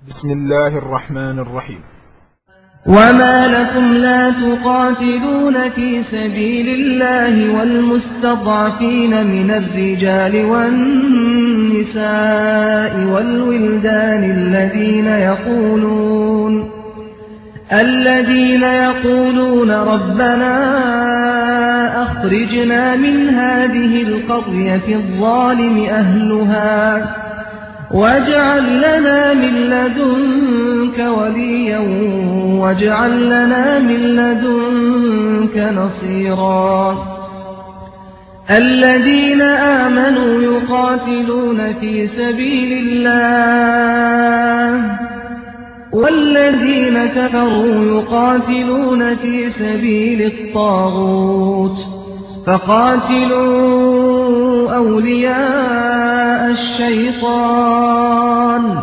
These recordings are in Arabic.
بسم الله الرحمن الرحيم. وما لكم لا تقاتلون في سبيل الله والمستضعفين من الرجال والنساء والولدان الذين يقولون ربنا أخرجنا من هذه القرية الظالم أهلها واجعل لنا من لدنك وليا واجعل لنا من لدنك نصيرا. الذين آمنوا يقاتلون في سبيل الله والذين كفروا يقاتلون في سبيل الطاغوت فقاتلوا أولياء الشيطان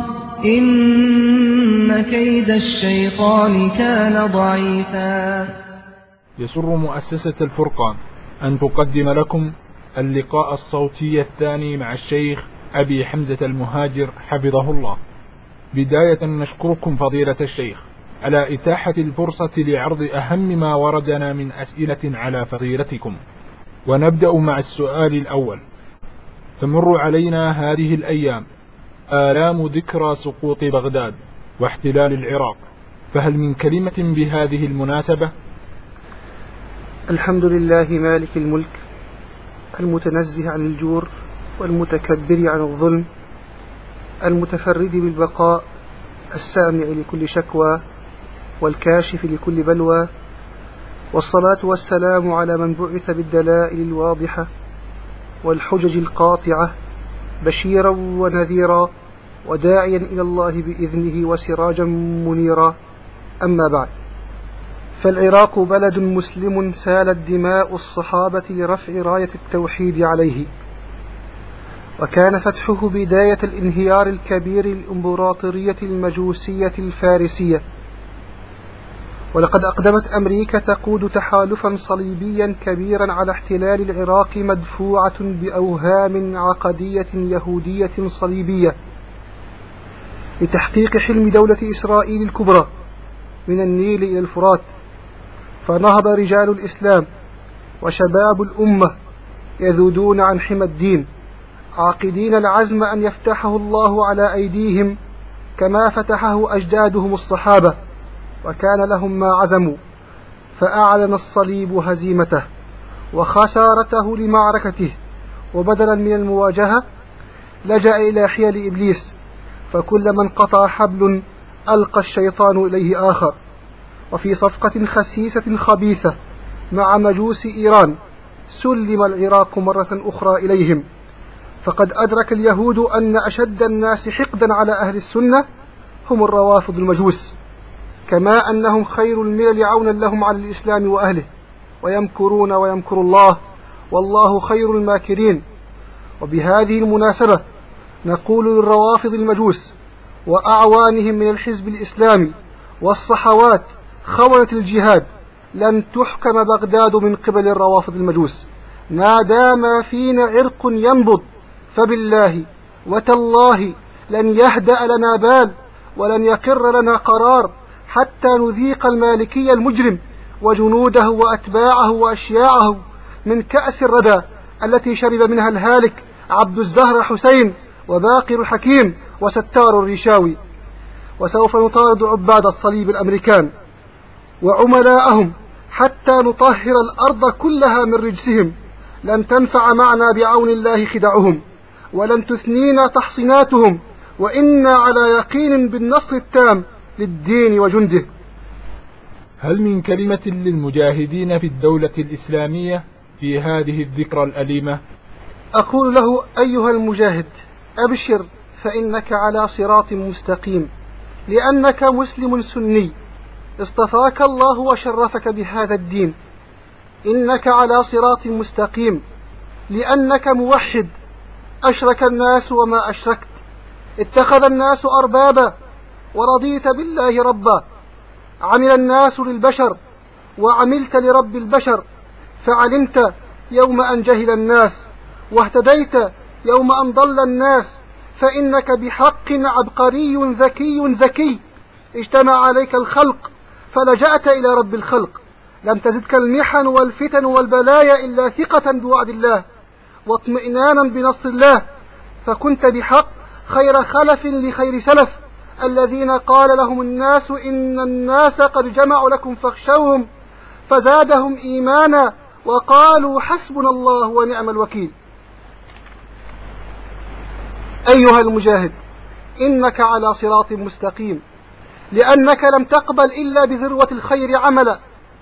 إن كيد الشيطان كان ضعيفا. يسر مؤسسة الفرقان أن تقدم لكم اللقاء الصوتي الثاني مع الشيخ أبي حمزة المهاجر حفظه الله. بداية نشكركم فضيلة الشيخ على إتاحة الفرصة لعرض أهم ما وردنا من أسئلة على فضيلتكم. ونبدأ مع السؤال الأول. تمر علينا هذه الأيام آلام ذكرى سقوط بغداد واحتلال العراق، فهل من كلمة بهذه المناسبة؟ الحمد لله مالك الملك المتنزه عن الجور والمتكبر عن الظلم المتفرد بالبقاء السامع لكل شكوى والكاشف لكل بلوى، والصلاة والسلام على من بعث بالدلائل الواضحة والحجج القاطعة بشيرا ونذيرا وداعيا إلى الله بإذنه وسراجا منيرا. أما بعد، فالعراق بلد مسلم سالت دماء الصحابة لرفع راية التوحيد عليه، وكان فتحه بداية الانهيار الكبير للإمبراطورية المجوسية الفارسية. ولقد أقدمت أمريكا تقود تحالفا صليبيا كبيرا على احتلال العراق مدفوعة بأوهام عقدية يهودية صليبية لتحقيق حلم دولة إسرائيل الكبرى من النيل إلى الفرات. فنهض رجال الإسلام وشباب الأمة يذودون عن حمى الدين عاقدين العزم أن يفتحه الله على أيديهم كما فتحه أجدادهم الصحابة، وكان لهم ما عزموا. فأعلن الصليب هزيمته وخسارته لمعركته، وبدلا من المواجهة لجأ إلى حيل إبليس، فكل من قطع حبل ألقى الشيطان إليه آخر. وفي صفقة خسيسة خبيثة مع مجوس إيران سلم العراق مرة أخرى إليهم. فقد أدرك اليهود أن أشد الناس حقدا على أهل السنة هم الروافض المجوس، كما أنهم خير الملل عونا لهم على الإسلام وأهله، ويمكرون ويمكر الله والله خير الماكرين. وبهذه المناسبة نقول للروافض المجوس وأعوانهم من الحزب الإسلامي والصحوات خونة الجهاد: لن تحكم بغداد من قبل الروافض المجوس ما دام فينا عرق ينبض، فبالله وتالله لن يهدأ لنا بال ولن يقر لنا قرار حتى نذيق المالكي المجرم وجنوده وأتباعه وأشياعه من كأس الردى التي شرب منها الهالك عبد الزهر حسين وباقر الحكيم وستار الريشاوي. وسوف نطارد عباد الصليب الأمريكان وعملاءهم حتى نطهر الأرض كلها من رجسهم. لن تنفع معنا بعون الله خدعهم، ولن تثنينا تحصيناتهم، وإنا على يقين بالنصر التام للدين وجنده. هل من كلمة للمجاهدين في الدولة الإسلامية في هذه الذكرى الأليمة؟ أقول له: أيها المجاهد، أبشر، فإنك على صراط مستقيم، لأنك مسلم سني اصطفاك الله وشرفك بهذا الدين. إنك على صراط مستقيم لأنك موحد، أشرك الناس وما أشركت، اتخذ الناس أربابا ورضيت بالله ربا، عمل الناس للبشر وعملت لرب البشر، فعلمت يوم أن جهل الناس واهتديت يوم أن ضل الناس، فإنك بحق عبقري ذكي زكي، اجتمع عليك الخلق فلجأت إلى رب الخلق، لم تزدك المحن والفتن والبلايا إلا ثقة بوعد الله واطمئنانا بنصر الله، فكنت بحق خير خلف لخير سلف، الذين قال لهم الناس إن الناس قد جمعوا لكم فاخشوهم فزادهم إيمانا وقالوا حسبنا الله ونعم الوكيل. أيها المجاهد، إنك على صراط مستقيم، لأنك لم تقبل إلا بذروة الخير عملا،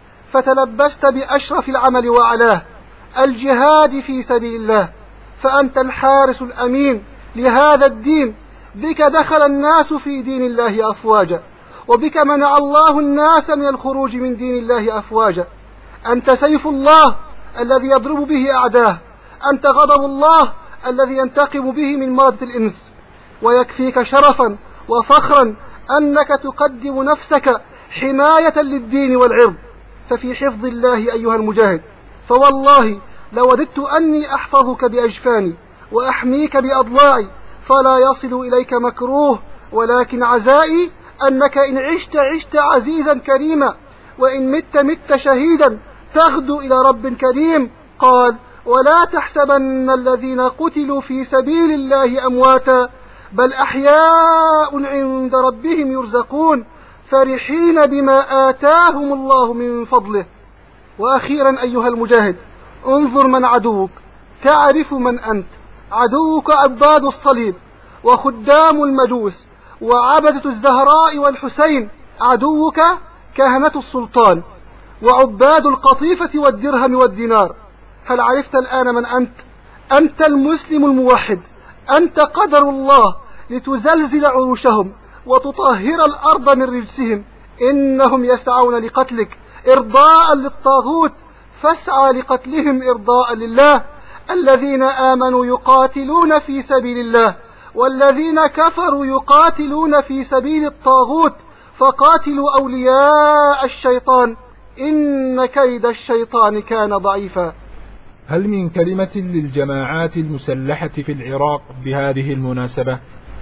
فتلبست بأشرف العمل وأعلاه، الجهاد في سبيل الله، فأنت الحارس الأمين لهذا الدين، بك دخل الناس في دين الله أفواجا، وبك منع الله الناس من الخروج من دين الله أفواجا. أنت سيف الله الذي يضرب به أعداه، أنت غضب الله الذي ينتقم به من مردة الإنس، ويكفيك شرفا وفخرا أنك تقدم نفسك حماية للدين والعرض، ففي حفظ الله أيها المجاهد، فوالله لوددت أني أحفظك بأجفاني وأحميك بأضلاعي، فلا يصل إليك مكروه، ولكن عزائي أنك إن عشت عزيزا كريما، وإن مت شهيدا تغدو إلى رب كريم. قال: ولا تحسبن الذين قتلوا في سبيل الله أمواتا بل أحياء عند ربهم يرزقون فرحين بما آتاهم الله من فضله. وأخيرا أيها المجاهد، انظر من عدوك تعرف من أنت. عدوك عباد الصليب وخدام المجوس وعبدة الزهراء والحسين، عدوك كهنة السلطان وعباد القطيفة والدرهم والدينار. هل عرفت الآن من أنت؟ أنت المسلم الموحد، أنت قدر الله لتزلزل عروشهم وتطهر الأرض من رجسهم. إنهم يسعون لقتلك إرضاء للطاغوت، فاسعى لقتلهم إرضاء لله. الذين آمنوا يقاتلون في سبيل الله، والذين كفروا يقاتلون في سبيل الطاغوت، فقاتلوا أولياء الشيطان إن كيد الشيطان كان ضعيفا. هل من كلمة للجماعات المسلحة في العراق بهذه المناسبة؟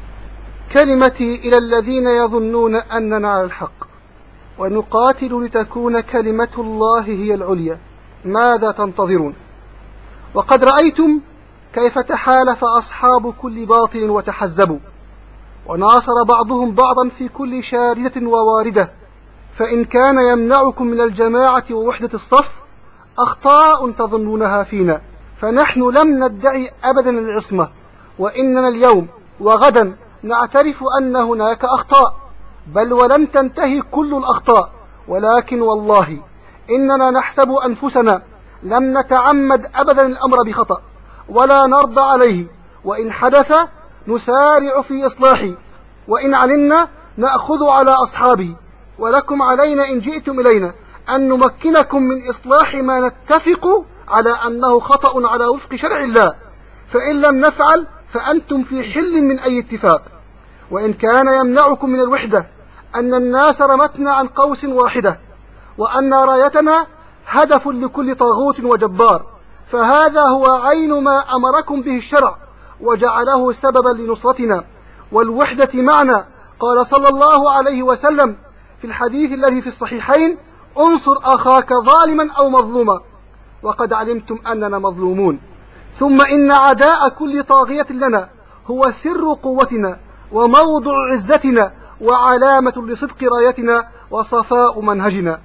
كلمتي إلى الذين يظنون أننا على الحق، ونقاتل لتكون كلمة الله هي العليا، ماذا تنتظرون؟ وقد رأيتم كيف تحالف أصحاب كل باطل وتحزبوا، وناصر بعضهم بعضا في كل شاردة وواردة. فإن كان يمنعكم من الجماعة ووحدة الصف أخطاء تظنونها فينا، فنحن لم ندعي أبدا العصمة، وإننا اليوم وغدا نعترف أن هناك أخطاء، بل ولن تنتهي كل الأخطاء، ولكن والله إننا نحسب أنفسنا لم نتعمد أبدا الأمر بخطأ ولا نرضى عليه، وإن حدث نسارع في إصلاحه، وإن علمنا نأخذ على أصحابه. ولكم علينا إن جئتم إلينا أن نمكنكم من إصلاح ما نتفق على أنه خطأ على وفق شرع الله، فإن لم نفعل فأنتم في حل من أي اتفاق. وإن كان يمنعكم من الوحدة أن الناس رمتنا عن قوس واحدة، وأن رايتنا هدف لكل طاغوت وجبار، فهذا هو عين ما أمركم به الشرع وجعله سببا لنصرتنا والوحدة معنا. قال صلى الله عليه وسلم في الحديث الذي في الصحيحين: انصر أخاك ظالما أو مظلوما، وقد علمتم أننا مظلومون. ثم إن عداء كل طاغية لنا هو سر قوتنا وموضع عزتنا وعلامة لصدق رايتنا وصفاء منهجنا.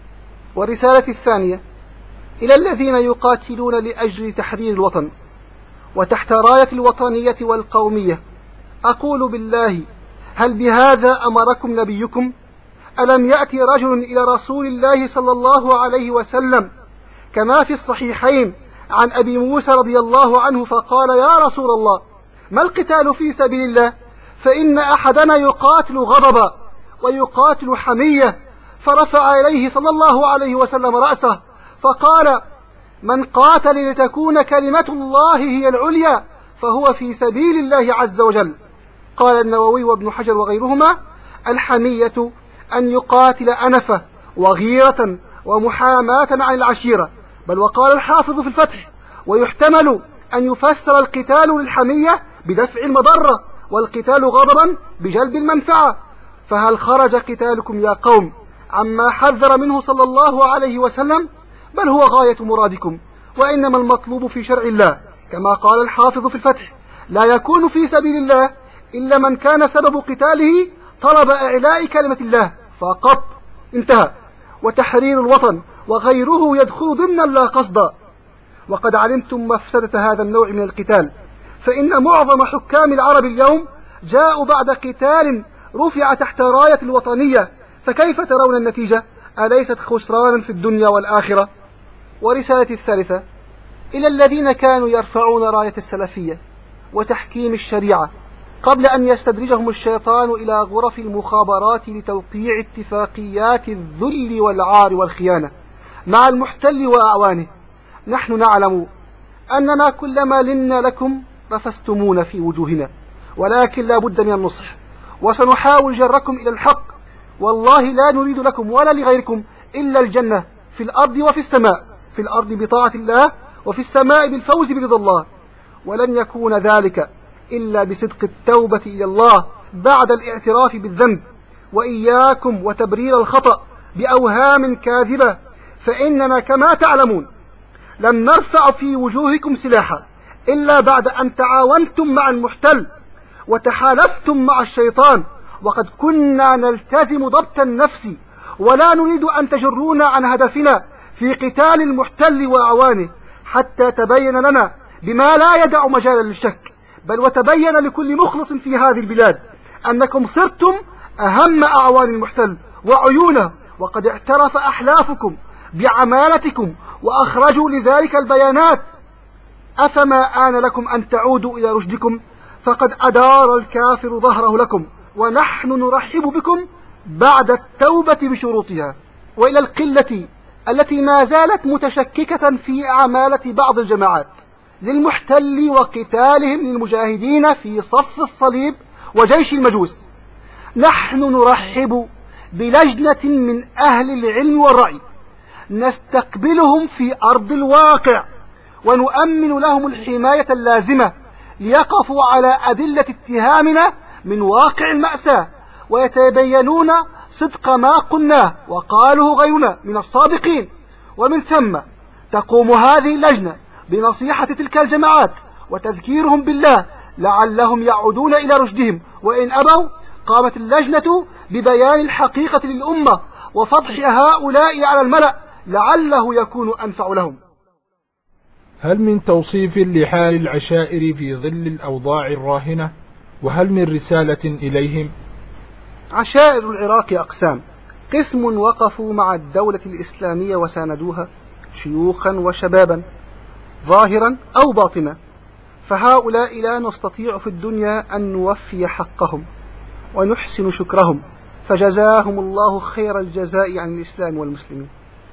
ورسالتي الثانية إلى الذين يقاتلون لأجل تحرير الوطن وتحت راية الوطنية والقومية، أقول بالله: هل بهذا أمركم نبيكم؟ ألم يأتي رجل إلى رسول الله صلى الله عليه وسلم كما في الصحيحين عن أبي موسى رضي الله عنه فقال: يا رسول الله، ما القتال في سبيل الله؟ فإن أحدنا يقاتل غضبا ويقاتل حمية. فرفع إليه صلى الله عليه وسلم رأسه فقال: من قاتل لتكون كلمة الله هي العليا فهو في سبيل الله عز وجل. قال النووي وابن حجر وغيرهما: الحمية أن يقاتل أنفة وغيرة ومحاماة عن العشيرة. بل وقال الحافظ في الفتح: ويحتمل أن يفسر القتال للحمية بدفع المضرة والقتال غضبا بجلب المنفعة. فهل خرج قتالكم يا قوم عما حذر منه صلى الله عليه وسلم؟ بل هو غاية مرادكم، وإنما المطلوب في شرع الله كما قال الحافظ في الفتح: لا يكون في سبيل الله إلا من كان سبب قتاله طلب إعلاء كلمة الله فقط، انتهى. وتحرير الوطن وغيره يدخل ضمن لا قصدا. وقد علمتم مفسدة هذا النوع من القتال، فإن معظم حكام العرب اليوم جاءوا بعد قتال رفع تحت راية الوطنية، فكيف ترون النتيجة؟ أليست خسرانا في الدنيا والآخرة؟ ورسالة الثالثة إلى الذين كانوا يرفعون راية السلفية وتحكيم الشريعة قبل أن يستدرجهم الشيطان إلى غرف المخابرات لتوقيع اتفاقيات الذل والعار والخيانة مع المحتل وأعوانه: نحن نعلم أننا كلما لنا لكم رفستمون في وجوهنا، ولكن لا بد من النصح، وسنحاول جركم إلى الحق. والله لا نريد لكم ولا لغيركم إلا الجنة في الأرض وفي السماء، في الأرض بطاعة الله، وفي السماء بالفوز برضا الله. ولن يكون ذلك إلا بصدق التوبة إلى الله بعد الاعتراف بالذنب، وإياكم وتبرير الخطأ بأوهام كاذبة، فإننا كما تعلمون لن نرفع في وجوهكم سلاحا إلا بعد أن تعاونتم مع المحتل وتحالفتم مع الشيطان. وقد كنا نلتزم ضبط النفس، ولا نريد أن تجرونا عن هدفنا في قتال المحتل وأعوانه، حتى تبين لنا بما لا يدع مجالا للشك، بل وتبين لكل مخلص في هذه البلاد أنكم صرتم أهم أعوان المحتل وعيونه، وقد اعترف أحلافكم بعمالتكم وأخرجوا لذلك البيانات. أفما آن لكم أن تعودوا إلى رشدكم؟ فقد أدار الكافر ظهره لكم، ونحن نرحب بكم بعد التوبة بشروطها. وإلى القلة التي ما زالت متشككة في أعمالة بعض الجماعات للمحتل وقتالهم للمجاهدين في صف الصليب وجيش المجوس، نحن نرحب بلجنة من أهل العلم والرأي نستقبلهم في أرض الواقع، ونؤمن لهم الحماية اللازمة ليقفوا على أدلة اتهامنا من واقع المأساة، ويتبينون صدق ما قلناه وقاله غيرنا من الصادقين. ومن ثم تقوم هذه اللجنة بنصيحة تلك الجماعات وتذكيرهم بالله لعلهم يعودون إلى رشدهم، وإن أبوا قامت اللجنة ببيان الحقيقة للأمة وفضح هؤلاء على الملأ لعله يكون أنفع لهم. هل من توصيف لحال العشائر في ظل الأوضاع الراهنة؟ وهل من رسالة إليهم؟ عشائر العراق أقسام: قسم وقفوا مع الدولة الإسلامية وساندوها شيوخا وشبابا ظاهرا أو باطنا، فهؤلاء لا نستطيع في الدنيا أن نوفي حقهم ونحسن شكرهم، فجزاهم الله خير الجزاء عن الإسلام والمسلمين.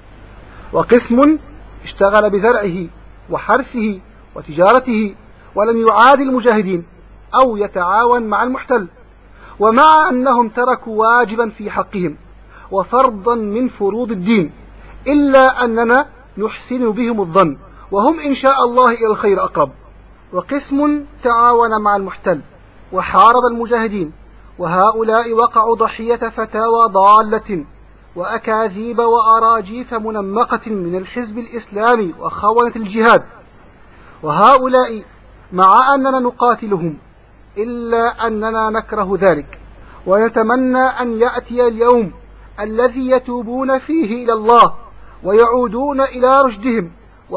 وقسم اشتغل بزرعه وحرثه وتجارته ولم يعادي المجاهدين أو يتعاون مع المحتل، ومع أنهم تركوا واجبا في حقهم وفرضا من فروض الدين، إلا أننا نحسن بهم الظن وهم إن شاء الله إلى الخير أقرب. وقسم تعاون مع المحتل وحارب المجاهدين، وهؤلاء وقعوا ضحية فتاوى ضالة وأكاذيب وأراجيف منمقة من الحزب الإسلامي وخونة الجهاد. وهؤلاء مع أننا نقاتلهم إلا أننا نكره ذلك، ونتمنى أن يأتي اليوم الذي يتوبون فيه إلى الله ويعودون إلى رشدهم،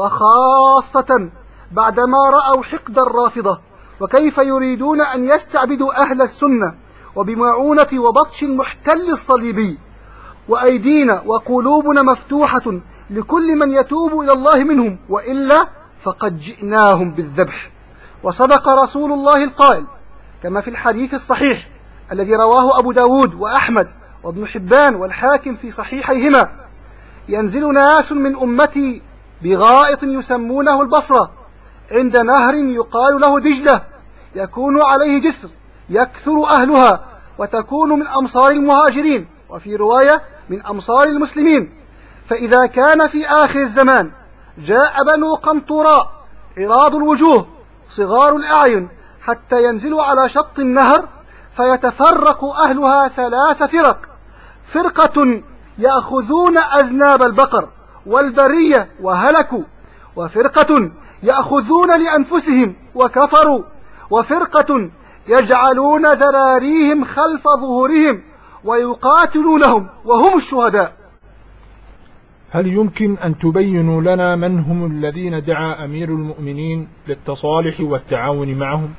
وخاصة بعدما رأوا حقد الرافضة وكيف يريدون أن يستعبدوا أهل السنة وبمعونة وبطش المحتل الصليبي. وأيدينا وقلوبنا مفتوحة لكل من يتوب إلى الله منهم، وإلا فقد جئناهم بالذبح. وصدق رسول الله القائل كما في الحديث الصحيح الذي رواه أبو داود وأحمد وابن حبان والحاكم في صحيحيهما: ينزل ناس من أمتي بغائط يسمونه البصرة عند نهر يقال له دجلة، يكون عليه جسر يكثر أهلها، وتكون من أمصار المهاجرين، وفي رواية من أمصار المسلمين. فإذا كان في آخر الزمان جاء بنو قنطراء عراض الوجوه صغار الأعين حتى ينزلوا على شط النهر فيتفرق أهلها 3 فرق: فرقة يأخذون أذناب البقر والبرية وهلكوا، وفرقة يأخذون لأنفسهم وكفروا، وفرقة يجعلون ذراريهم خلف ظهورهم ويقاتلونهم وهم الشهداء. هل يمكن أن تبينوا لنا من هم الذين دعا أمير المؤمنين للتصالح والتعاون معهم؟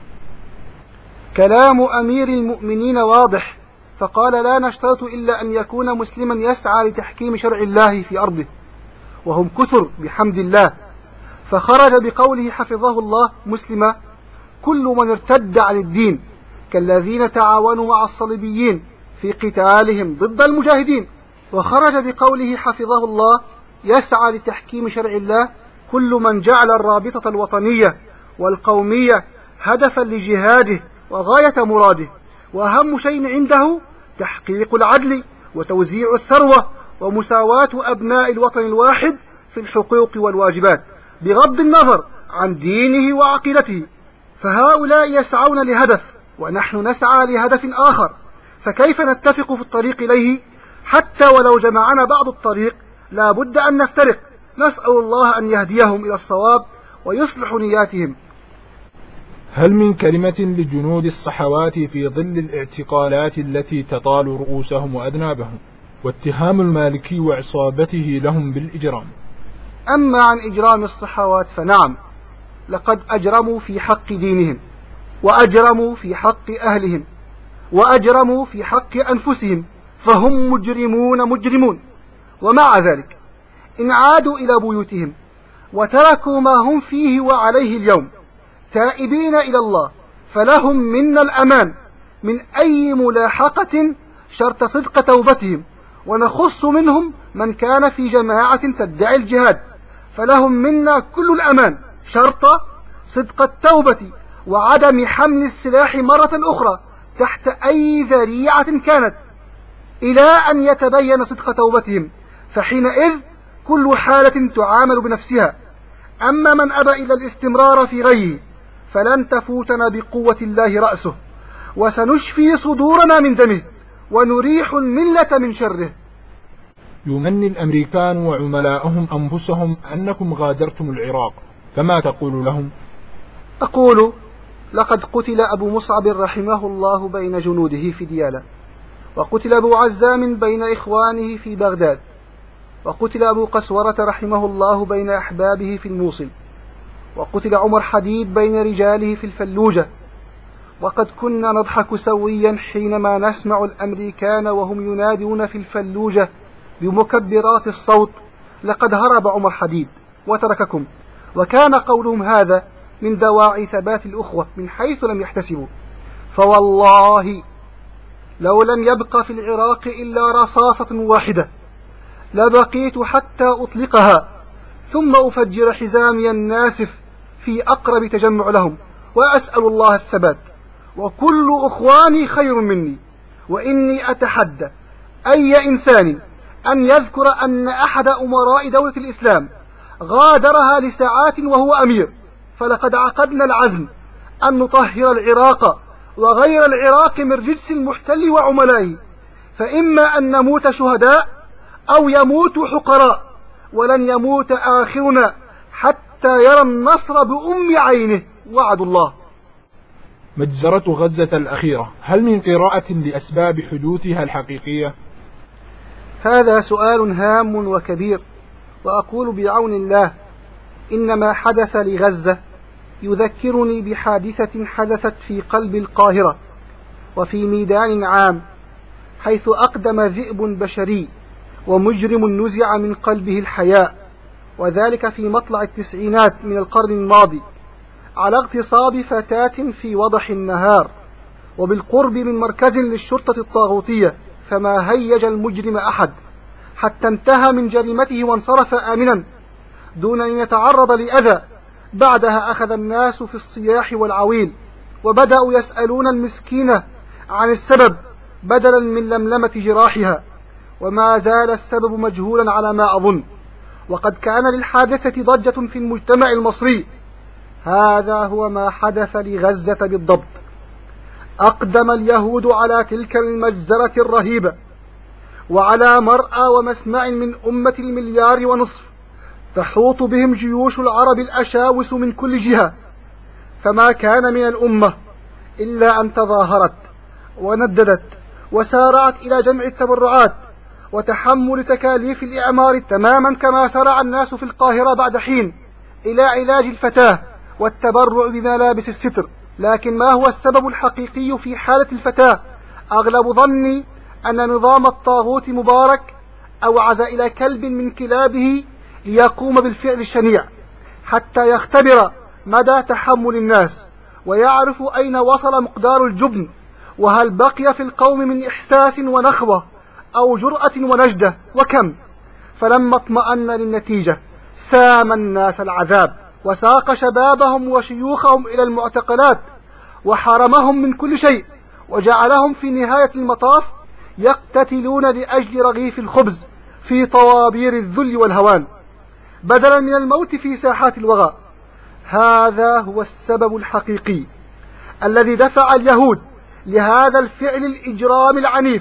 كلام أمير المؤمنين واضح، فقال: لا نشترط إلا أن يكون مسلما يسعى لتحكيم شرع الله في أرضه، وهم كثر بحمد الله. فخرج بقوله حفظه الله مسلما كل من ارتد عن الدين، كالذين تعاونوا مع الصليبيين في قتالهم ضد المجاهدين. وخرج بقوله حفظه الله يسعى لتحكيم شرع الله كل من جعل الرابطة الوطنية والقومية هدفا لجهاده وغاية مراده، وأهم شيء عنده تحقيق العدل وتوزيع الثروة ومساواة أبناء الوطن الواحد في الحقوق والواجبات بغض النظر عن دينه وعقيدته. فهؤلاء يسعون لهدف ونحن نسعى لهدف آخر، فكيف نتفق في الطريق إليه؟ حتى ولو جمعنا بعض الطريق لا بد أن نفترق. نسأل الله أن يهديهم إلى الصواب ويصلح نياتهم. هل من كلمة لجنود الصحوات في ظل الاعتقالات التي تطال رؤوسهم وأذنابهم واتهام المالكي وعصابته لهم بالإجرام؟ أما عن إجرام الصحوات فنعم، لقد أجرموا في حق دينهم، وأجرموا في حق أهلهم، وأجرموا في حق أنفسهم، فهم مجرمون. ومع ذلك إن عادوا إلى بيوتهم وتركوا ما هم فيه وعليه اليوم تائبين إلى الله فلهم منا الأمان من أي ملاحقة شرط صدق توبتهم. ونخص منهم من كان في جماعة تدعي الجهاد، فلهم منا كل الأمان شرط صدق التوبة وعدم حمل السلاح مرة أخرى تحت أي ذريعة كانت، إلى أن يتبين صدق توبتهم، فحينئذ كل حالة تعامل بنفسها. أما من أبى إلى الاستمرار في غيه فلن تفوتنا بقوة الله رأسه، وسنشفي صدورنا من دمه ونريح الملة من شره. يمني الأمريكان وعملاءهم أنفسهم أنكم غادرتم العراق، فما تقول لهم؟ أقول: لقد قتل أبو مصعب رحمه الله بين جنوده في ديالى، وقتل أبو عزام بين إخوانه في بغداد، وقتل أبو قسورة رحمه الله بين أحبابه في الموصل، وقتل عمر حديد بين رجاله في الفلوجة. وقد كنا نضحك سويا حينما نسمع الأمريكان وهم ينادون في الفلوجة بمكبرات الصوت: لقد هرب عمر حديد وترككم. وكان قولهم هذا من دواعي ثبات الأخوة من حيث لم يحتسبوا. فوالله لو لم يبق في العراق إلا رصاصة واحدة لبقيت حتى أطلقها ثم أفجر حزامي الناسف في أقرب تجمع لهم، وأسأل الله الثبات. وكل أخواني خير مني، وإني أتحدى أي إنسان أن يذكر أن أحد أمراء دولة الإسلام غادرها لساعات وهو أمير، فلقد عقدنا العزم أن نطهر العراق وغير العراق من رجس المحتل وعملائه، فإما أن نموت شهداء أو يموت حقراء، ولن يموت آخرنا حتى يرى النصر بأم عينه. وعد الله. مجزرة غزة الأخيرة، هل من قراءة لأسباب حدوثها الحقيقية؟ هذا سؤال هام وكبير، وأقول بعون الله إن ما حدث لغزة يذكرني بحادثة حدثت في قلب القاهرة وفي ميدان عام، حيث أقدم ذئب بشري ومجرم نزع من قلبه الحياء، وذلك في مطلع التسعينات من القرن الماضي، على اغتصاب فتاة في وضح النهار وبالقرب من مركز للشرطة الطاغوتية، فما هيج المجرم أحد حتى انتهى من جريمته وانصرف آمنا دون أن يتعرض لأذى. بعدها أخذ الناس في الصياح والعويل، وبدأوا يسألون المسكينة عن السبب بدلا من لملمة جراحها، وما زال السبب مجهولا على ما أظن. وقد كان للحادثة ضجة في المجتمع المصري، هذا هو ما حدث لغزة بالضبط. أقدم اليهود على تلك المجزرة الرهيبة، وعلى مرأى ومسمع من أمة 1.5 مليار تحوط بهم جيوش العرب الأشاوس من كل جهة، فما كان من الأمة إلا أن تظاهرت ونددت وسارعت إلى جمع التبرعات وتحمل تكاليف الإعمار، تماما كما سرع الناس في القاهرة بعد حين إلى علاج الفتاة والتبرع بملابس الستر. لكن ما هو السبب الحقيقي في حالة الفتاة؟ أغلب ظني أن نظام الطاغوت مبارك أوعز إلى كلب من كلابه ليقوم بالفعل الشنيع حتى يختبر مدى تحمل الناس، ويعرف أين وصل مقدار الجبن، وهل بقي في القوم من إحساس ونخوة أو جرأة ونجدة وكم. فلما اطمأن للنتيجة سام الناس العذاب، وساق شبابهم وشيوخهم إلى المعتقلات، وحرمهم من كل شيء، وجعلهم في نهاية المطاف يقتتلون لأجل رغيف الخبز في طوابير الذل والهوان بدلا من الموت في ساحات الوغى. هذا هو السبب الحقيقي الذي دفع اليهود لهذا الفعل الإجرام العنيف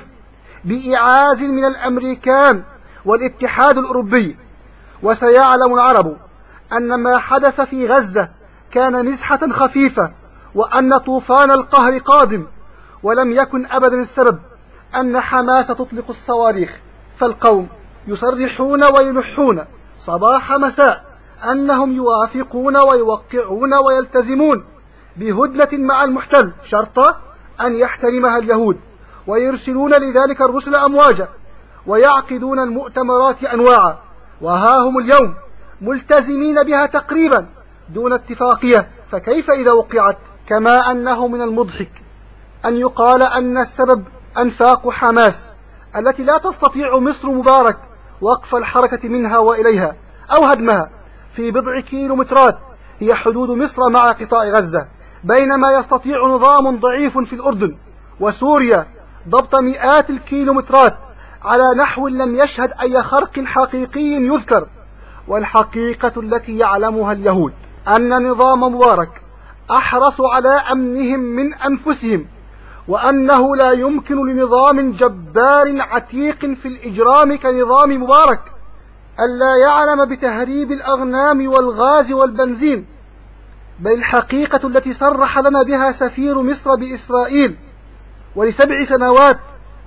بإعاز من الأمريكان والاتحاد الأوروبي. وسيعلم العرب أن ما حدث في غزة كان مزحة خفيفة، وأن طوفان القهر قادم، ولم يكن أبدا السبب أن حماس تطلق الصواريخ. فالقوم يصرحون ويلحون صباح مساء أنهم يوافقون ويوقعون ويلتزمون بهدنة مع المحتل شرط أن يحترمها اليهود، ويرسلون لذلك الرسل أمواجا، ويعقدون المؤتمرات أنواعا، وها هم اليوم ملتزمين بها تقريبا دون اتفاقية. فكيف إذا وقعت؟ كما أنه من المضحك أن يقال أن السبب أنفاق حماس التي لا تستطيع مصر مبارك وقف الحركة منها وإليها أو هدمها في بضع كيلومترات هي حدود مصر مع قطاع غزة، بينما يستطيع نظام ضعيف في الأردن وسوريا ضبط مئات الكيلومترات على نحو لم يشهد أي خرق حقيقي يذكر. والحقيقة التي يعلمها اليهود أن نظام مبارك أحرص على أمنهم من أنفسهم، وأنه لا يمكن لنظام جبار عتيق في الإجرام كنظام مبارك ألا يعلم بتهريب الأغنام والغاز والبنزين. بل الحقيقة التي صرح لنا بها سفير مصر بإسرائيل ول7 سنوات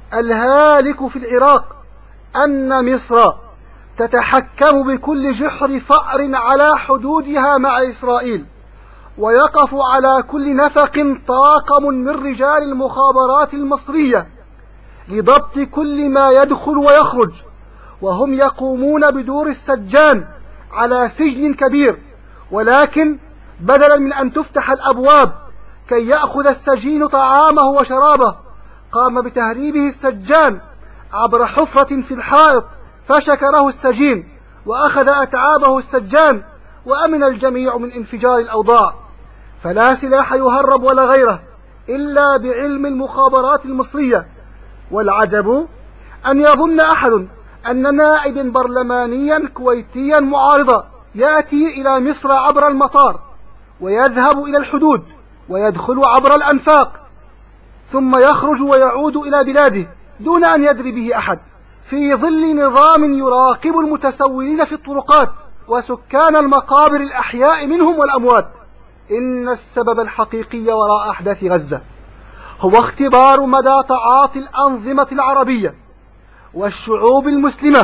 الهالك في العراق أن مصر تتحكم بكل جحر فأر على حدودها مع إسرائيل، ويقف على كل نفق طاقم من رجال المخابرات المصرية لضبط كل ما يدخل ويخرج، وهم يقومون بدور السجان على سجن كبير، ولكن بدلا من أن تفتح الأبواب كي يأخذ السجين طعامه وشرابه، قام بتهريبه السجان عبر حفرة في الحائط فشكره السجين وأخذ أتعابه السجان، وأمن الجميع من انفجار الأوضاع. فلا سلاح يهرب ولا غيره إلا بعلم المخابرات المصرية. والعجب أن يظن أحد أن نائب برلمانيا كويتيا معارضا يأتي إلى مصر عبر المطار ويذهب إلى الحدود ويدخل عبر الأنفاق ثم يخرج ويعود إلى بلاده دون أن يدري به أحد، في ظل نظام يراقب المتسولين في الطرقات وسكان المقابر الأحياء منهم والأموات. إن السبب الحقيقي وراء أحداث غزة هو اختبار مدى تعاطي الأنظمة العربية والشعوب المسلمة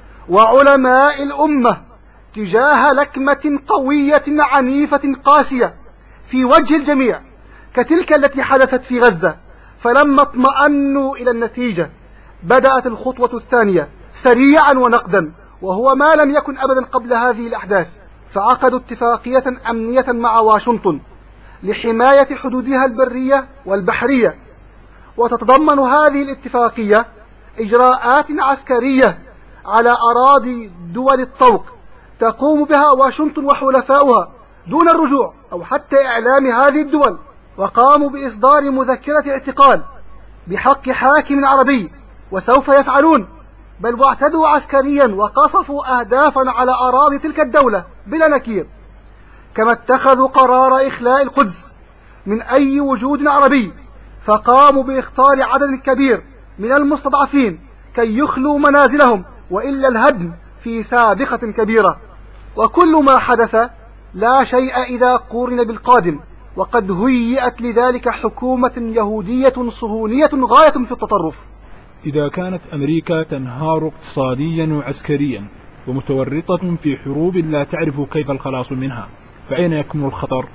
وعلماء الأمة تجاه لكمة قوية عنيفة قاسية في وجه الجميع كتلك التي حدثت في غزة. فلما اطمأنوا إلى النتيجة بدأت الخطوة الثانية سريعا ونقدا، وهو ما لم يكن أبدا قبل هذه الأحداث، فعقدوا اتفاقية أمنية مع واشنطن لحماية حدودها البرية والبحرية، وتتضمن هذه الاتفاقية إجراءات عسكرية على أراضي دول الطوق تقوم بها واشنطن وحلفاؤها دون الرجوع أو حتى إعلام هذه الدول. وقاموا بإصدار مذكرة اعتقال بحق حاكم عربي، وسوف يفعلون، بل واعتدوا عسكريا وقصفوا أهدافا على أراضي تلك الدولة بلا نكير. كما اتخذوا قرار إخلاء القدس من أي وجود عربي، فقاموا بإختار عدد كبير من المستضعفين كي يخلوا منازلهم، وإلا الهدم في سابقة كبيرة. وكل ما حدث لا شيء إذا قورن بالقادم، وقد هيئت لذلك حكومة يهودية صهيونية غاية في التطرف. إذا كانت أمريكا تنهار اقتصاديا وعسكريا ومتورطة في حروب لا تعرف كيف الخلاص منها، فأين يكمن الخطر؟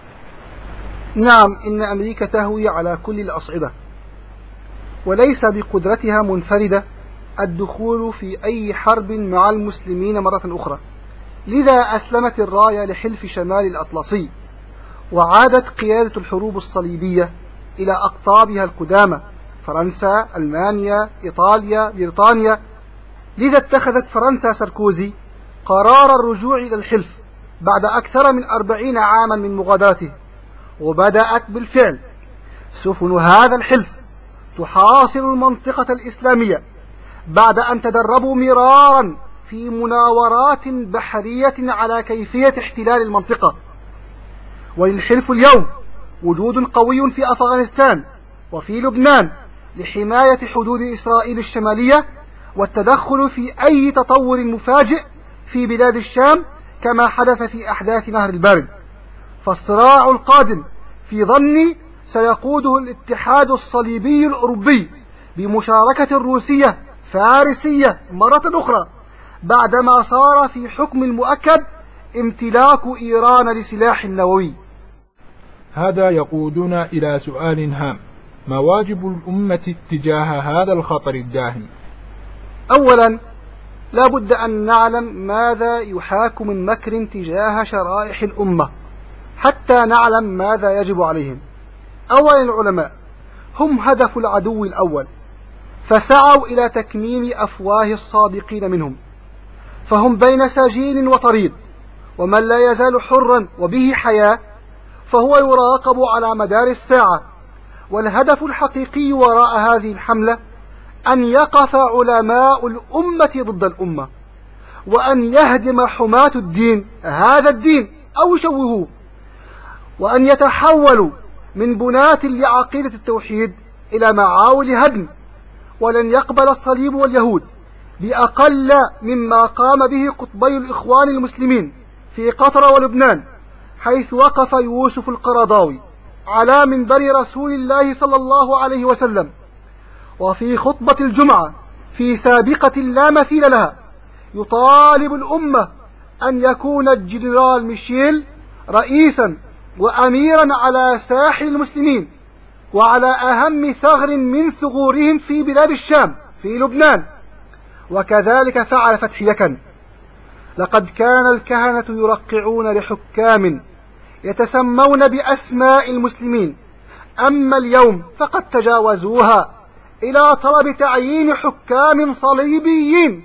نعم، إن أمريكا تهوي على كل الأصعدة، وليس بقدرتها منفردة الدخول في أي حرب مع المسلمين مرة أخرى، لذا أسلمت الراية لحلف شمال الأطلسي، وعادت قيادة الحروب الصليبية إلى أقطابها القدامى فرنسا، ألمانيا، إيطاليا، بريطانيا. لذا اتخذت فرنسا ساركوزي قرار الرجوع إلى الحلف بعد أكثر من 40 عاما من مغادرته، وبدأت بالفعل سفن هذا الحلف تحاصر المنطقة الإسلامية بعد أن تدربوا مرارا في مناورات بحرية على كيفية احتلال المنطقة. وللحلف اليوم وجود قوي في أفغانستان وفي لبنان لحماية حدود إسرائيل الشمالية والتدخل في أي تطور مفاجئ في بلاد الشام كما حدث في أحداث نهر البارد. فالصراع القادم في ظني سيقوده الاتحاد الصليبي الأوروبي بمشاركة روسية فارسية مرة أخرى، بعدما صار في حكم المؤكد امتلاك إيران لسلاح نووي. هذا يقودنا إلى سؤال هام: ما واجب الأمة تجاه هذا الخطر الداهم؟ أولا، لا بد أن نعلم ماذا يحاك من مكر تجاه شرائح الأمة حتى نعلم ماذا يجب عليهم. أولا، العلماء هم هدف العدو الأول، فسعوا إلى تكميم أفواه الصادقين منهم، فهم بين سجين وطريد، ومن لا يزال حرا وبه حياة فهو يراقب على مدار الساعة. والهدف الحقيقي وراء هذه الحملة أن يقف علماء الأمة ضد الأمة، وأن يهدم حماة الدين هذا الدين أو يشوهوه، وأن يتحولوا من بناة لعقيدة التوحيد إلى معاول هدم. ولن يقبل الصليب واليهود بأقل مما قام به قطبي الإخوان المسلمين في قطر ولبنان، حيث وقف يوسف القرضاوي على منبر رسول الله صلى الله عليه وسلم وفي خطبة الجمعة في سابقة لا مثيل لها يطالب الأمة أن يكون الجنرال ميشيل رئيسا وأميرا على ساحل المسلمين وعلى أهم ثغر من ثغورهم في بلاد الشام في لبنان. وكذلك فعل فتحي يكن. لقد كان الكهنة يرقعون لحكام يتسمون بأسماء المسلمين، أما اليوم فقد تجاوزوها إلى طلب تعيين حكام صليبيين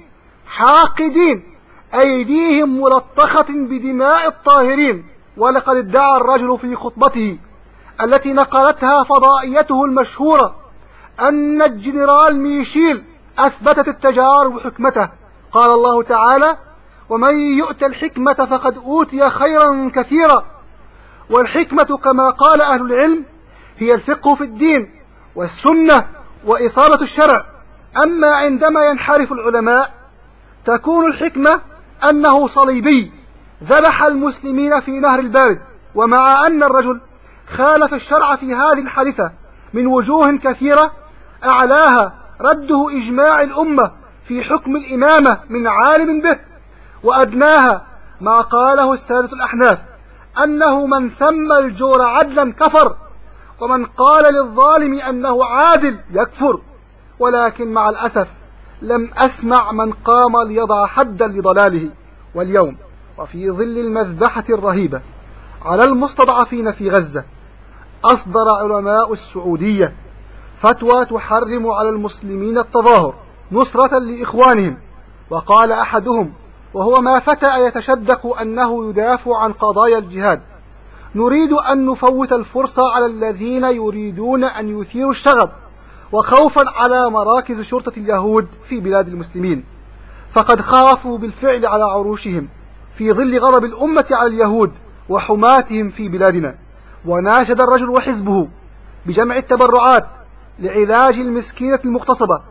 حاقدين أيديهم ملطخة بدماء الطاهرين. ولقد ادعى الرجل في خطبته التي نقلتها فضائيته المشهورة أن الجنرال ميشيل أثبتت التجارب حكمته. قال الله تعالى: ومن يؤت الحكمة فقد أوتي خيرا كثيرا. والحكمة كما قال أهل العلم هي الفقه في الدين والسنة وإصابة الشرع. أما عندما ينحرف العلماء تكون الحكمة أنه صليبي ذبح المسلمين في نهر البارد، ومع أن الرجل خالف الشرع في هذه الحادثة من وجوه كثيرة، أعلاها رده إجماع الأمة في حكم الإمامة من عالم به، وأدناها ما قاله السادة الأحناف أنه من سمى الجور عدلا كفر، ومن قال للظالم أنه عادل يكفر. ولكن مع الأسف لم أسمع من قام ليضع حدا لضلاله. واليوم وفي ظل المذبحة الرهيبة على المستضعفين في غزة، أصدر علماء السعودية فتوى تحرم على المسلمين التظاهر نصرة لإخوانهم. وقال أحدهم وهو ما فتأ يتشدق أنه يدافع عن قضايا الجهاد: نريد أن نفوت الفرصة على الذين يريدون أن يثيروا الشغب وخوفا على مراكز شرطة اليهود في بلاد المسلمين، فقد خافوا بالفعل على عروشهم في ظل غضب الأمة على اليهود وحماتهم في بلادنا. وناشد الرجل وحزبه بجمع التبرعات لعلاج المسكينة المغتصبة.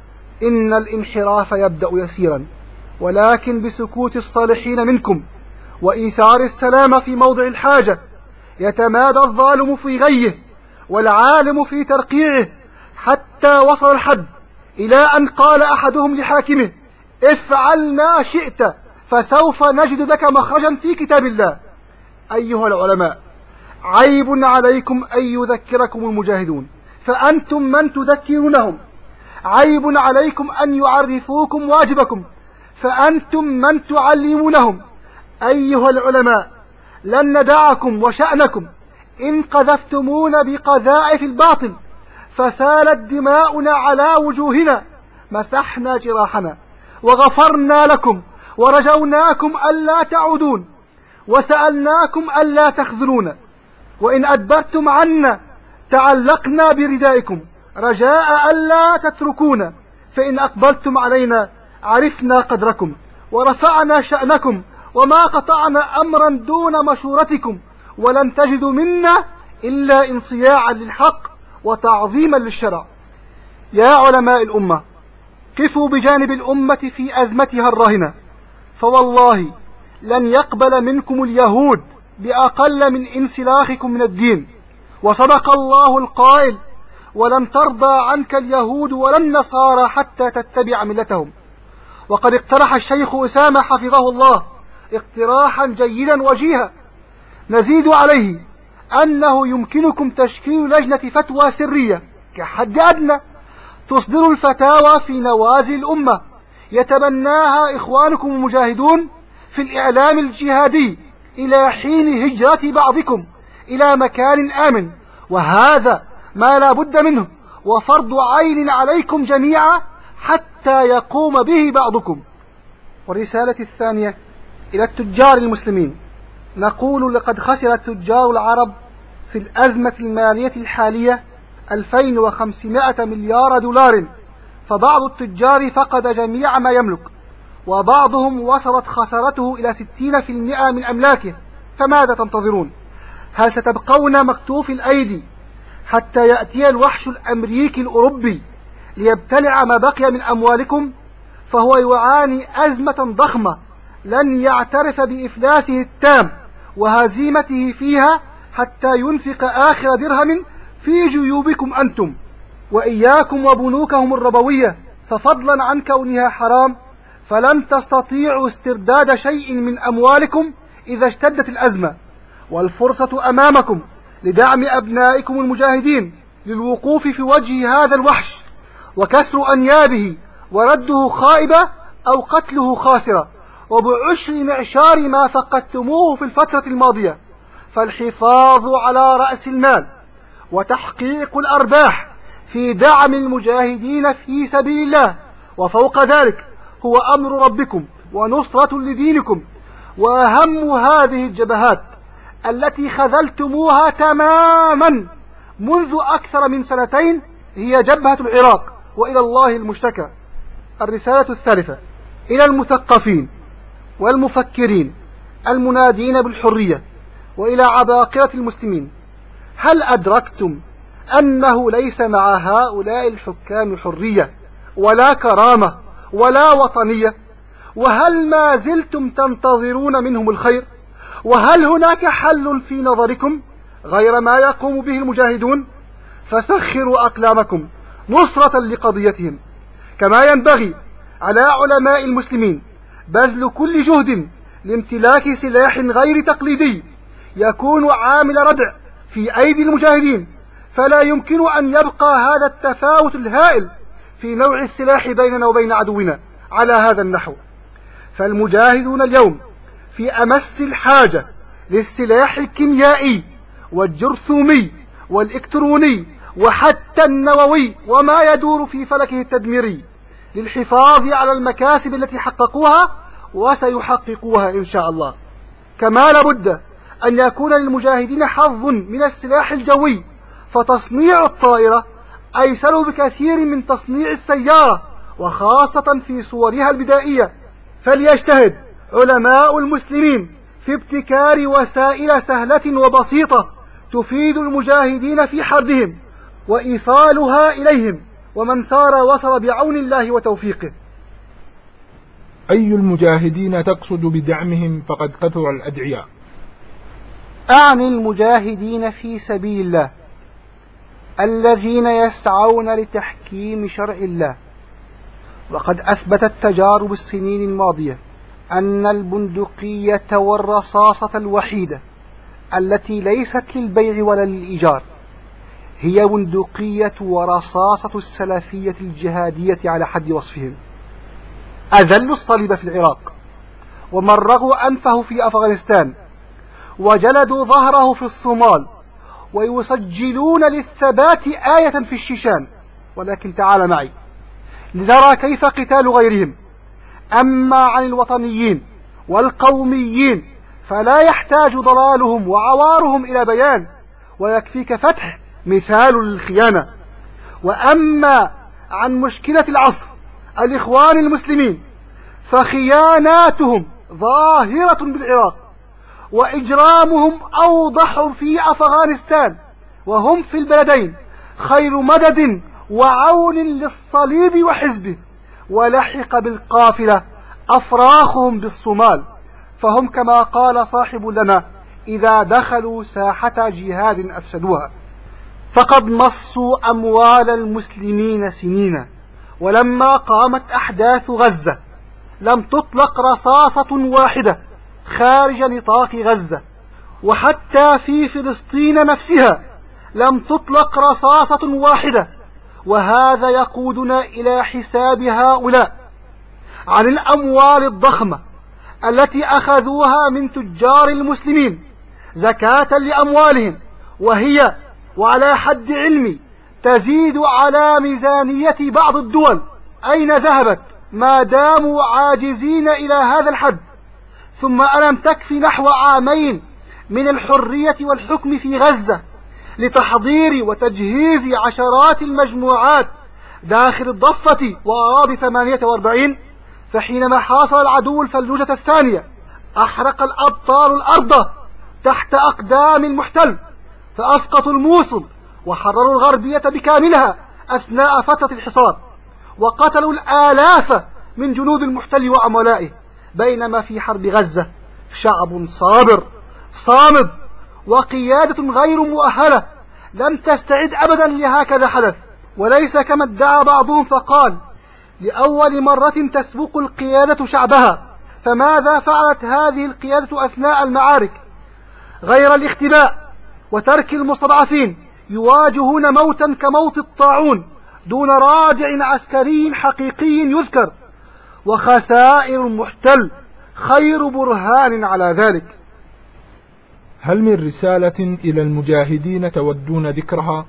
إن الانحراف يبدأ يسيرا، ولكن بسكوت الصالحين منكم وإيثار السلام في موضع الحاجة يتمادى الظالم في غيه والعالم في ترقيعه، حتى وصل الحد إلى أن قال أحدهم لحاكمه: افعل ما شئت فسوف نجد لك مخرجا في كتاب الله. أيها العلماء، عيب عليكم أن يذكركم المجاهدون فأنتم من تذكرونهم، عيب عليكم أن يعرفوكم واجبكم فأنتم من تعلمونهم. أيها العلماء، لن ندعكم وشأنكم إن قذفتمونا بقذائف الباطل فسالت دماؤنا على وجوهنا، مسحنا جراحنا وغفرنا لكم ورجوناكم ألا تعودون وسألناكم ألا تخذلونا، وإن أدبرتم عنا تعلقنا بردائكم رجاء ألا تتركونا، فإن أقبلتم علينا عرفنا قدركم ورفعنا شأنكم وما قطعنا أمرا دون مشورتكم، ولن تجدوا منا إلا انصياعا للحق وتعظيما للشرع. يا علماء الأمة، قفوا بجانب الأمة في أزمتها الراهنة، فوالله لن يقبل منكم اليهود بأقل من انسلاخكم من الدين، وصدق الله القائل: ولن ترضى عنك اليهود ولا النصارى حتى تتبع ملتهم. وقد اقترح الشيخ أسامة حفظه الله اقتراحا جيدا وجيها، نزيد عليه أنه يمكنكم تشكيل لجنة فتوى سرية كحد أدنى تصدر الفتاوى في نوازل الأمة يتبناها إخوانكم المجاهدون في الإعلام الجهادي إلى حين هجرة بعضكم إلى مكان آمن، وهذا ما لا بد منه وفرض عين عليكم جميعا حتى يقوم به بعضكم. والرسالة الثانية إلى التجار المسلمين، نقول: لقد خسر التجار العرب في الأزمة المالية الحالية 2500 مليار دولار، فبعض التجار فقد جميع ما يملك، وبعضهم وصلت خسارته إلى 60% من أملاكه. فماذا تنتظرون؟ هل ستبقون مكتوف الأيدي حتى يأتي الوحش الأمريكي الأوروبي ليبتلع ما بقي من أموالكم؟ فهو يعاني أزمة ضخمة لن يعترف بإفلاسه التام وهزيمته فيها حتى ينفق آخر درهم في جيوبكم أنتم، وإياكم وبنوكهم الربوية، ففضلا عن كونها حرام فلن تستطيعوا استرداد شيء من أموالكم إذا اشتدت الأزمة. والفرصة أمامكم لدعم أبنائكم المجاهدين للوقوف في وجه هذا الوحش وكسر أنيابه ورده خائبة أو قتله خاسرة، وبعشر معشار ما فقدتموه في الفترة الماضية. فالحفاظ على رأس المال وتحقيق الأرباح في دعم المجاهدين في سبيل الله، وفوق ذلك هو أمر ربكم ونصرة لدينكم. وأهم هذه الجبهات التي خذلتموها تماما منذ أكثر من 2 سنين هي جبهة العراق، وإلى الله المشتكى. الرسالة الثالثة إلى المثقفين والمفكرين المنادين بالحرية وإلى عباقرة المسلمين: هل أدركتم أنه ليس مع هؤلاء الحكام حرية ولا كرامة ولا وطنية؟ وهل ما زلتم تنتظرون منهم الخير؟ وهل هناك حل في نظركم غير ما يقوم به المجاهدون؟ فسخروا أقلامكم نصرة لقضيتهم. كما ينبغي على علماء المسلمين بذل كل جهد لامتلاك سلاح غير تقليدي يكون عامل ردع في أيدي المجاهدين، فلا يمكن أن يبقى هذا التفاوت الهائل في نوع السلاح بيننا وبين عدونا على هذا النحو. فالمجاهدون اليوم في أمس الحاجة للسلاح الكيميائي والجرثومي والإلكتروني وحتى النووي وما يدور في فلكه التدميري للحفاظ على المكاسب التي حققوها وسيحققوها إن شاء الله. كما لابد أن يكون للمجاهدين حظ من السلاح الجوي، فتصنيع الطائرة أيسر بكثير من تصنيع السيارة، وخاصة في صورها البدائية. فليجتهد علماء المسلمين في ابتكار وسائل سهلة وبسيطة تفيد المجاهدين في حربهم وإيصالها إليهم، ومن سار وصل بعون الله وتوفيقه. أي المجاهدين تقصد بدعمهم؟ فقد كثر الأدعياء. أعني المجاهدين في سبيل الله الذين يسعون لتحكيم شرع الله. وقد أثبتت تجارب السنين الماضية أن البندقية والرصاصة الوحيدة التي ليست للبيع ولا للإيجار هي بندقية ورصاصة السلفية الجهادية على حد وصفهم. أذلوا الصليب في العراق، ومرغوا أنفه في أفغانستان، وجلدوا ظهره في الصومال، ويسجلون للثبات آية في الشيشان. ولكن تعال معي لنرى كيف قتال غيرهم. أما عن الوطنيين والقوميين فلا يحتاج ضلالهم وعوارهم إلى بيان، ويكفيك فتح مثال للخيانة. وأما عن مشكلة العصر الإخوان المسلمين فخياناتهم ظاهرة بالعراق، وإجرامهم أوضح في أفغانستان، وهم في البلدين خير مدد وعون للصليب وحزبه. ولحق بالقافلة أفراخهم بالصومال، فهم كما قال صاحب لنا إذا دخلوا ساحة جهاد أفسدوها. فقد مصوا أموال المسلمين سنين، ولما قامت أحداث غزة لم تطلق رصاصة واحدة خارج نطاق غزة، وحتى في فلسطين نفسها لم تطلق رصاصة واحدة. وهذا يقودنا إلى حساب هؤلاء عن الأموال الضخمة التي أخذوها من تجار المسلمين زكاة لأموالهم، وهي وعلى حد علمي تزيد على ميزانية بعض الدول. أين ذهبت ما داموا عاجزين إلى هذا الحد؟ ثم ألم تكفي نحو عامين من الحرية والحكم في غزة لتحضير وتجهيز عشرات المجموعات داخل الضفة وأراضي 48؟ فحينما حاصر العدو الفلوجة الثانية أحرق الأبطال الأرض تحت أقدام المحتل، فأسقطوا الموصل وحرروا الغربية بكاملها أثناء فترة الحصار، وقتلوا الآلاف من جنود المحتل وعملائه. بينما في حرب غزة شعب صابر صامد وقيادة غير مؤهلة لم تستعد أبدا لهكذا حدث. وليس كما ادعى بعضهم فقال لأول مرة تسبق القيادة شعبها. فماذا فعلت هذه القيادة أثناء المعارك غير الاختباء وترك المستضعفين يواجهون موتا كموت الطاعون دون رادع عسكري حقيقي يذكر؟ وخسائر المحتل خير برهان على ذلك. هل من رسالة إلى المجاهدين تودون ذكرها؟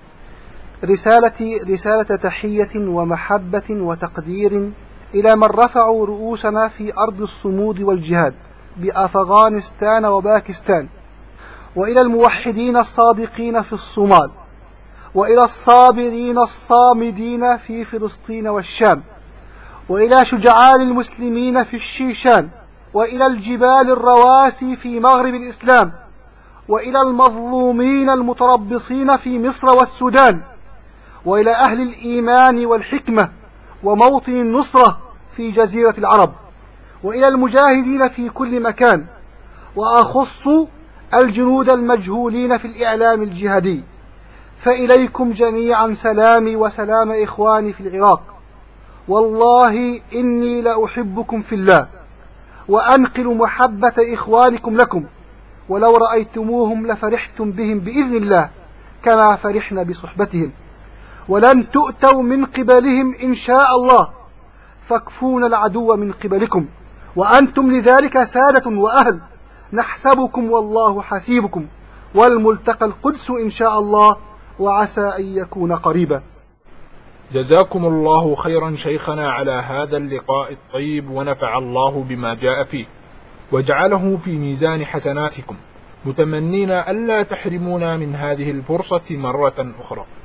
رسالة تحية ومحبة وتقدير إلى من رفعوا رؤوسنا في أرض الصمود والجهاد بأفغانستان وباكستان، وإلى الموحدين الصادقين في الصومال، وإلى الصابرين الصامدين في فلسطين والشام، وإلى شجعان المسلمين في الشيشان، وإلى الجبال الرواسي في مغرب الإسلام، وإلى المظلومين المتربصين في مصر والسودان، وإلى أهل الإيمان والحكمة وموطن النصرة في جزيرة العرب، وإلى المجاهدين في كل مكان، وأخص الجنود المجهولين في الإعلام الجهادي. فإليكم جميعا سلامي وسلام إخواني في العراق، والله إني لأحبكم في الله، وأنقل محبة إخوانكم لكم، ولو رأيتموهم لفرحتم بهم بإذن الله كما فرحنا بصحبتهم، ولن تؤتوا من قبلهم إن شاء الله، فاكفون العدو من قبلكم، وأنتم لذلك سادة وأهل، نحسبكم والله حسيبكم، والملتقى القدس إن شاء الله، وعسى أن يكون قريبا. جزاكم الله خيرا شيخنا على هذا اللقاء الطيب، ونفع الله بما جاء فيه وجعله في ميزان حسناتكم، متمنين ألا تحرمونا من هذه الفرصة مرة أخرى.